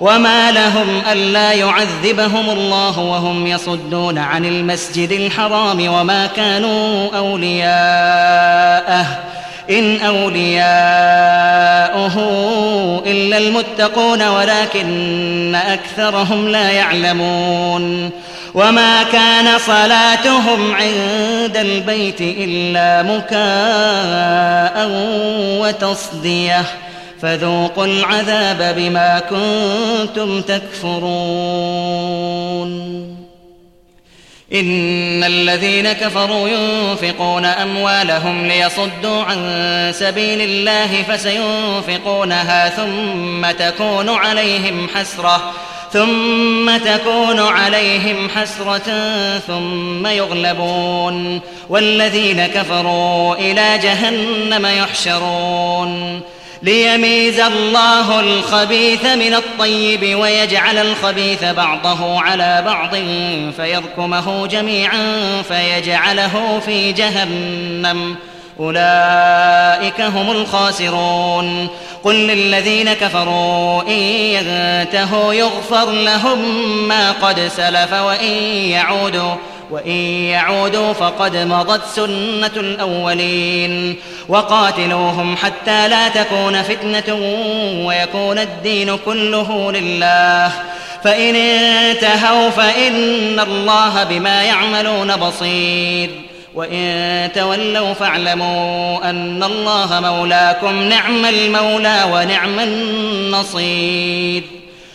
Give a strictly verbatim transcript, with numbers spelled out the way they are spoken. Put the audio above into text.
وما لهم ألا يعذبهم الله وهم يصدون عن المسجد الحرام وما كانوا أولياءه إن أولياؤه إلا المتقون ولكن أكثرهم لا يعلمون وما كان صلاتهم عند البيت إلا مكاء وتصدية فذوقوا العذاب بما كنتم تكفرون إن الذين كفروا ينفقون أموالهم ليصدوا عن سبيل الله فسينفقونها ثم تكون عليهم حسرة ثم تكون عليهم حسرة ثم يغلبون والذين كفروا إلى جهنم يحشرون ليميز الله الخبيث من الطيب ويجعل الخبيث بعضه على بعض فيركمه جميعا فيجعله في جهنم أولئك هم الخاسرون قل للذين كفروا إن ينتهوا يغفر لهم ما قد سلف وإن يعودوا وإن يعودوا فقد مضت سنة الأولين وقاتلوهم حتى لا تكون فتنة ويكون الدين كله لله فإن انتهوا فإن الله بما يعملون بصير وإن تولوا فاعلموا أن الله مولاكم نعم المولى ونعم النصير.